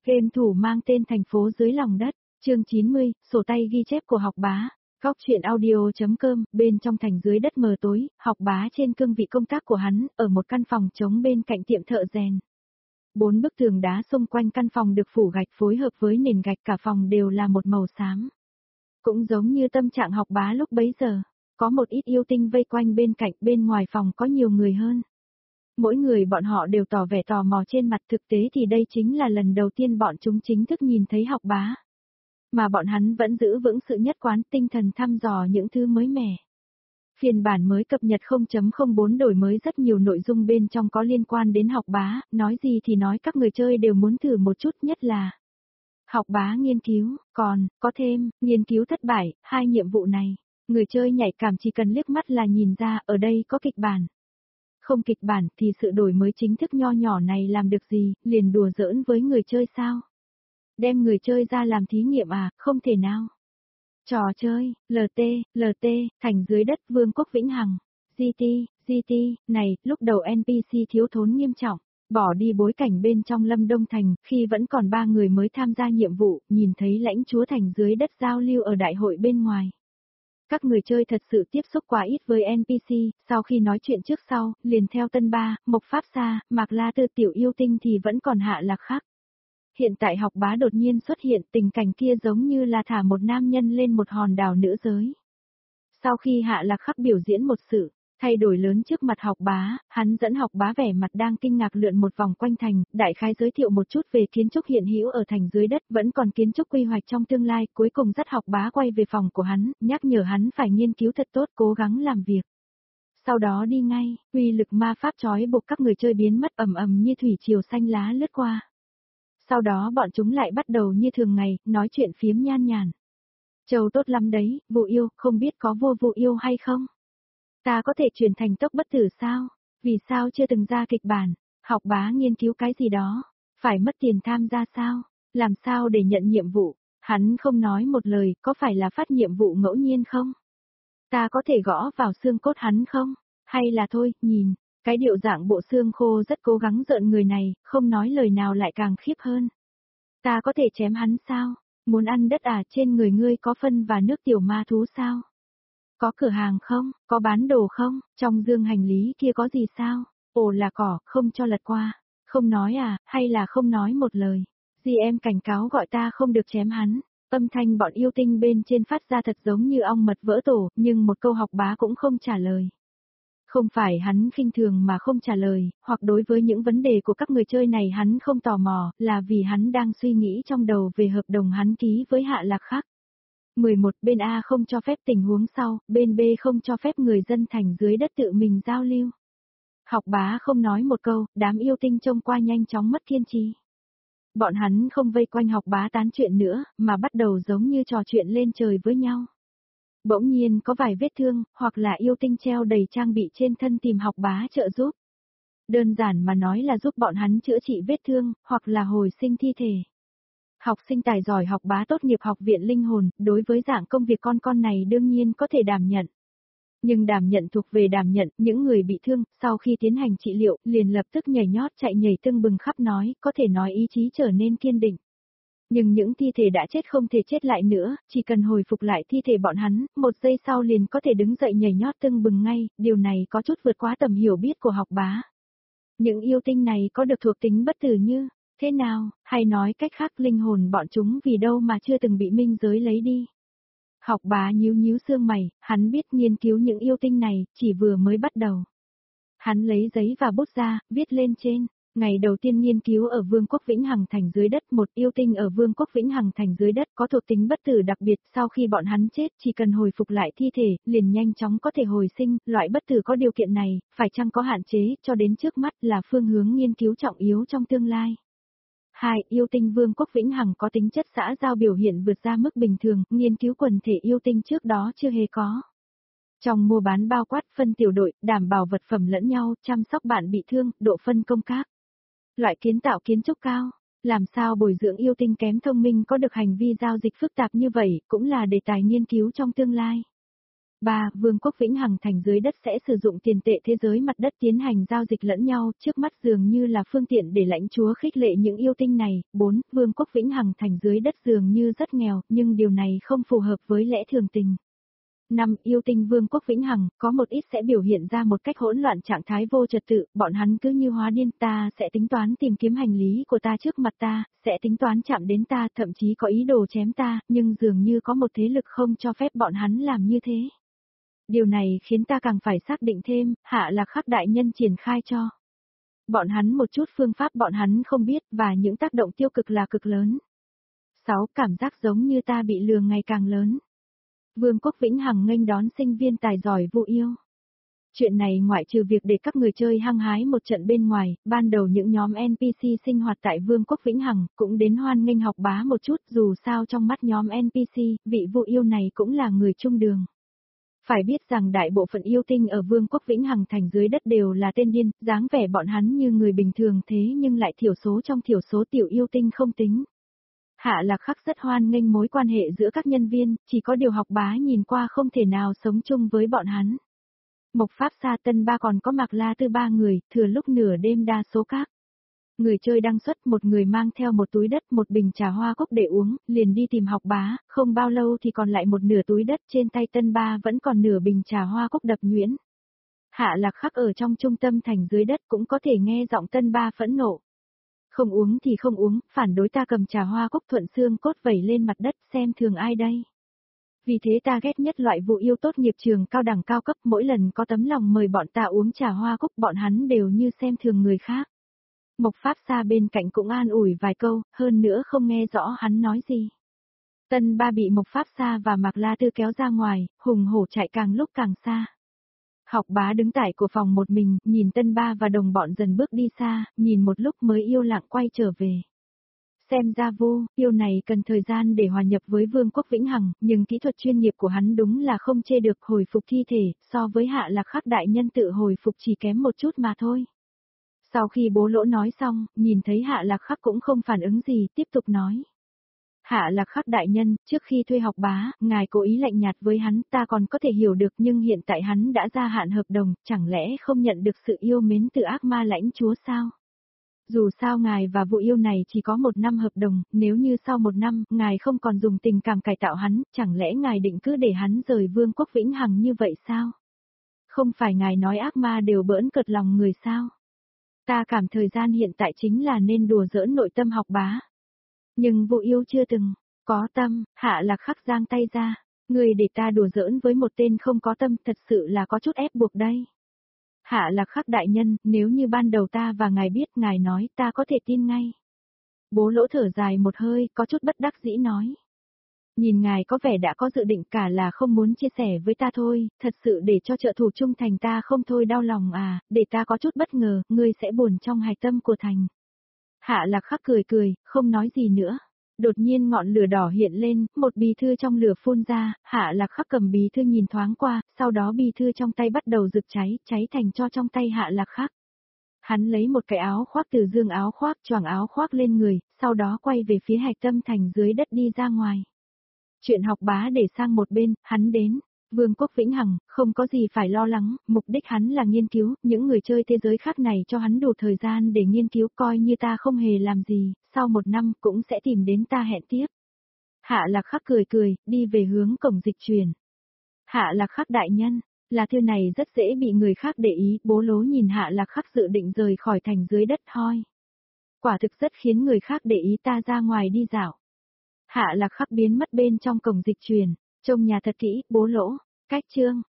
Game thủ mang tên Thành phố dưới lòng đất, chương 90, sổ tay ghi chép của Học Bá. Góc truyện audio.com, bên trong thành dưới đất mờ tối, Học Bá trên cương vị công tác của hắn, ở một căn phòng trống bên cạnh tiệm thợ rèn. 4 bức tường đá xung quanh căn phòng được phủ gạch phối hợp với nền gạch, cả phòng đều là một màu xám. Cũng giống như tâm trạng Học Bá lúc bấy giờ, có một ít yêu tinh vây quanh bên cạnh, bên ngoài phòng có nhiều người hơn. Mỗi người bọn họ đều tỏ vẻ tò mò trên mặt, thực tế thì đây chính là lần đầu tiên bọn chúng chính thức nhìn thấy Học Bá. Mà bọn hắn vẫn giữ vững sự nhất quán, tinh thần thăm dò những thứ mới mẻ. Phiên bản mới cập nhật 0.04 đổi mới rất nhiều nội dung bên trong có liên quan đến Học Bá, nói gì thì nói các người chơi đều muốn thử một chút, nhất là Học Bá nghiên cứu, còn, có thêm, nghiên cứu thất bại, 2 nhiệm vụ này. Người chơi nhạy cảm chỉ cần liếc mắt là nhìn ra ở đây có kịch bản. Không kịch bản thì sự đổi mới chính thức nho nhỏ này làm được gì, liền đùa giỡn với người chơi sao? Đem người chơi ra làm thí nghiệm à, không thể nào. Trò chơi, LT, thành dưới đất Vương quốc Vĩnh Hằng, GT, này, lúc đầu NPC thiếu thốn nghiêm trọng, bỏ đi bối cảnh bên trong Lâm Đông Thành, khi vẫn còn 3 người mới tham gia nhiệm vụ, nhìn thấy lãnh chúa thành dưới đất giao lưu ở đại hội bên ngoài. Các người chơi thật sự tiếp xúc quá ít với NPC, sau khi nói chuyện trước sau, liền theo Tân Ba, Mộc Pháp Sa, Mạc La Tư tiểu yêu tinh thì vẫn còn Hạ Lạc Khắc. Hiện tại Học Bá đột nhiên xuất hiện, tình cảnh kia giống như là thả một nam nhân lên một hòn đảo nữ giới. Sau khi Hạ Lạc Khắc biểu diễn một sự thay đổi lớn trước mặt Học Bá, hắn dẫn Học Bá vẻ mặt đang kinh ngạc lượn một vòng quanh thành, đại khái giới thiệu một chút về kiến trúc hiện hữu ở thành dưới đất, vẫn còn kiến trúc quy hoạch trong tương lai, cuối cùng dắt Học Bá quay về phòng của hắn, nhắc nhở hắn phải nghiên cứu thật tốt, cố gắng làm việc. Sau đó đi ngay, uy lực ma pháp trói buộc các người chơi biến mất, ầm ầm như thủy triều xanh lá lướt qua. Sau đó bọn chúng lại bắt đầu như thường ngày, nói chuyện phiếm nhan nhản. Châu tốt lắm đấy, vụ yêu, không biết có vô vụ yêu hay không? Ta có thể chuyển thành tốc bất tử sao? Vì sao chưa từng ra kịch bản? Học Bá nghiên cứu cái gì đó? Phải mất tiền tham gia sao? Làm sao để nhận nhiệm vụ? Hắn không nói một lời, có phải là phát nhiệm vụ ngẫu nhiên không? Ta có thể gõ vào xương cốt hắn không? Hay là thôi, nhìn, cái điệu dạng bộ xương khô rất cố gắng rợn người này, không nói lời nào lại càng khiếp hơn. Ta có thể chém hắn sao? Muốn ăn đất à, trên người ngươi có phân và nước tiểu ma thú sao? Có cửa hàng không? Có bán đồ không? Trong dương hành lý kia có gì sao? Ồ là cỏ, không cho lật qua. Không nói à, hay là không nói một lời? Dì em cảnh cáo gọi ta không được chém hắn. Âm thanh bọn yêu tinh bên trên phát ra thật giống như ong mật vỡ tổ, nhưng một câu Học Bá cũng không trả lời. Không phải hắn khinh thường mà không trả lời, hoặc đối với những vấn đề của các người chơi này hắn không tò mò, là vì hắn đang suy nghĩ trong đầu về hợp đồng hắn ký với Hạ Lạc Khắc. 11. Bên A không cho phép tình huống sau, bên B không cho phép người dân thành dưới đất tự mình giao lưu. Học Bá không nói một câu, đám yêu tinh trông qua nhanh chóng mất kiên trì. Bọn hắn không vây quanh Học Bá tán chuyện nữa, mà bắt đầu giống như trò chuyện lên trời với nhau. Bỗng nhiên có vài vết thương, hoặc là yêu tinh treo đầy trang bị trên thân tìm Học Bá trợ giúp. Đơn giản mà nói là giúp bọn hắn chữa trị vết thương, hoặc là hồi sinh thi thể. Học sinh tài giỏi Học Bá tốt nghiệp học viện linh hồn, đối với dạng công việc con này đương nhiên có thể đảm nhận. Nhưng đảm nhận thuộc về đảm nhận, những người bị thương, sau khi tiến hành trị liệu, liền lập tức nhảy nhót chạy nhảy tưng bừng khắp nói, có thể nói ý chí trở nên kiên định. Nhưng những thi thể đã chết không thể chết lại nữa, chỉ cần hồi phục lại thi thể bọn hắn, 1 giây sau liền có thể đứng dậy nhảy nhót tưng bừng ngay, điều này có chút vượt quá tầm hiểu biết của Học Bá. Những yêu tinh này có được thuộc tính bất tử như thế nào, hay nói cách khác linh hồn bọn chúng vì đâu mà chưa từng bị minh giới lấy đi. Học Bá nhíu xương mày, hắn biết nghiên cứu những yêu tinh này, chỉ vừa mới bắt đầu. Hắn lấy giấy và bút ra, viết lên trên. Ngày đầu tiên nghiên cứu ở Vương quốc Vĩnh Hằng thành dưới đất, một yêu tinh ở Vương quốc Vĩnh Hằng thành dưới đất có thuộc tính bất tử đặc biệt, sau khi bọn hắn chết chỉ cần hồi phục lại thi thể, liền nhanh chóng có thể hồi sinh, loại bất tử có điều kiện này, phải chăng có hạn chế, cho đến trước mắt là phương hướng nghiên cứu trọng yếu trong tương lai. 2. Yêu tinh Vương quốc Vĩnh Hằng có tính chất xã giao biểu hiện vượt ra mức bình thường, nghiên cứu quần thể yêu tinh trước đó chưa hề có. Trong mua bán bao quát phân tiểu đội, đảm bảo vật phẩm lẫn nhau, chăm sóc bạn bị thương, độ phân công các loại kiến tạo kiến trúc cao. Làm sao bồi dưỡng yêu tinh kém thông minh có được hành vi giao dịch phức tạp như vậy, cũng là đề tài nghiên cứu trong tương lai. 3. Vương quốc Vĩnh Hằng thành dưới đất sẽ sử dụng tiền tệ thế giới mặt đất tiến hành giao dịch lẫn nhau, trước mắt dường như là phương tiện để lãnh chúa khích lệ những yêu tinh này. 4. Vương quốc Vĩnh Hằng thành dưới đất dường như rất nghèo, nhưng điều này không phù hợp với lẽ thường tình. 5. Yêu tinh Vương quốc Vĩnh Hằng, có một ít sẽ biểu hiện ra một cách hỗn loạn trạng thái vô trật tự, bọn hắn cứ như hóa điên, ta sẽ tính toán tìm kiếm hành lý của ta trước mặt ta, sẽ tính toán chạm đến ta, thậm chí có ý đồ chém ta, nhưng dường như có một thế lực không cho phép bọn hắn làm như thế. Điều này khiến ta càng phải xác định thêm, Hạ Lạc Khắc đại nhân triển khai cho bọn hắn một chút phương pháp bọn hắn không biết, và những tác động tiêu cực là cực lớn. 6. Cảm giác giống như ta bị lừa ngày càng lớn. Vương quốc Vĩnh Hằng nghênh đón sinh viên tài giỏi Vu Yêu. Chuyện này ngoại trừ việc để các người chơi hăng hái một trận bên ngoài, ban đầu những nhóm NPC sinh hoạt tại Vương quốc Vĩnh Hằng cũng đến hoan nghênh học bá một chút, dù sao trong mắt nhóm NPC, vị Vu Yêu này cũng là người trung đường. Phải biết rằng đại bộ phận yêu tinh ở Vương quốc Vĩnh Hằng thành dưới đất đều là tên điên, dáng vẻ bọn hắn như người bình thường thế nhưng lại thiểu số trong thiểu số tiểu yêu tinh không tính. Hạ Lạc Khắc rất hoan nghênh mối quan hệ giữa các nhân viên, chỉ có điều học bá nhìn qua không thể nào sống chung với bọn hắn. Mộc Pháp Sa Tân Ba còn có Mạc La Tư 3 người, thừa lúc nửa đêm đa số các người chơi đăng xuất, một người mang theo một túi đất, một bình trà hoa cốc để uống, liền đi tìm học bá, không bao lâu thì còn lại một nửa túi đất, trên tay Tân Ba vẫn còn nửa bình trà hoa cốc đập nhuyễn. Hạ Lạc Khắc ở trong trung tâm thành dưới đất cũng có thể nghe giọng Tân Ba phẫn nộ. Không uống thì không uống, phản đối ta cầm trà hoa cốc thuận xương cốt vẩy lên mặt đất, xem thường ai đây. Vì thế ta ghét nhất loại Vu Yêu tốt nghiệp trường cao đẳng cao cấp, mỗi lần có tấm lòng mời bọn ta uống trà hoa cốc bọn hắn đều như xem thường người khác. Mộc Pháp Sa bên cạnh cũng an ủi vài câu, hơn nữa không nghe rõ hắn nói gì. Tân Ba bị Mộc Pháp Sa và Mạc La Tư kéo ra ngoài, hùng hổ chạy càng lúc càng xa. Học bá đứng tại của phòng một mình, nhìn Tân Ba và đồng bọn dần bước đi xa, nhìn một lúc mới yêu lặng quay trở về. Xem ra Vu Yêu này cần thời gian để hòa nhập với Vương quốc Vĩnh Hằng, nhưng kỹ thuật chuyên nghiệp của hắn đúng là không chê được, hồi phục thi thể, so với Hạ Lạc Khắc đại nhân tự hồi phục chỉ kém một chút mà thôi. Sau khi Bố Lỗ nói xong, nhìn thấy Hạ Lạc Khắc cũng không phản ứng gì, tiếp tục nói. Hạ Lạc Khắc đại nhân, trước khi thuê học bá, ngài cố ý lạnh nhạt với hắn, ta còn có thể hiểu được, nhưng hiện tại hắn đã gia hạn hợp đồng, chẳng lẽ không nhận được sự yêu mến từ ác ma lãnh chúa sao? Dù sao ngài và Vu Yêu này chỉ có 1 năm hợp đồng, nếu như sau 1 năm, ngài không còn dùng tình cảm cải tạo hắn, chẳng lẽ ngài định cứ để hắn rời Vương quốc Vĩnh Hằng như vậy sao? Không phải ngài nói ác ma đều bỡn cợt lòng người sao? Ta cảm thời gian hiện tại chính là nên đùa giỡn nội tâm học bá. Nhưng Vu Yêu chưa từng có tâm. Hạ Lạc Khắc giang tay ra. Người để ta đùa giỡn với một tên không có tâm, thật sự là có chút ép buộc đây. Hạ Lạc Khắc đại nhân, nếu như ban đầu ta và ngài biết, ngài nói, ta có thể tin ngay. Bố Lỗ thở dài một hơi, có chút bất đắc dĩ nói. Nhìn ngài có vẻ đã có dự định, cả là không muốn chia sẻ với ta thôi, thật sự để cho trợ thủ trung thành ta không thôi đau lòng à, để ta có chút bất ngờ, ngươi sẽ buồn trong hài tâm của thành. Hạ Lạc Khắc cười cười, không nói gì nữa. Đột nhiên ngọn lửa đỏ hiện lên, một bì thư trong lửa phun ra, Hạ Lạc Khắc cầm bì thư nhìn thoáng qua, sau đó bì thư trong tay bắt đầu rực cháy, cháy thành tro trong tay Hạ Lạc Khắc. Hắn lấy một cái áo khoác từ dương áo khoác, choàng áo khoác lên người, sau đó quay về phía hạch tâm thành dưới đất đi ra ngoài. Chuyện học bá để sang một bên, hắn đến. Vương quốc Vĩnh Hằng, không có gì phải lo lắng, mục đích hắn là nghiên cứu, những người chơi thế giới khác này cho hắn đủ thời gian để nghiên cứu, coi như ta không hề làm gì, sau 1 năm cũng sẽ tìm đến ta hẹn tiếp. Hạ Lạc Khắc cười cười, đi về hướng cổng dịch chuyển. Hạ Lạc Khắc đại nhân, là thư này rất dễ bị người khác để ý, Bố Lỗ nhìn Hạ Lạc Khắc dự định rời khỏi thành dưới đất hoi. Quả thực rất khiến người khác để ý, ta ra ngoài đi dạo. Hạ Lạc Khắc biến mất bên trong cổng dịch chuyển, trông nhà thật kỹ, Bố Lỗ, cách chương.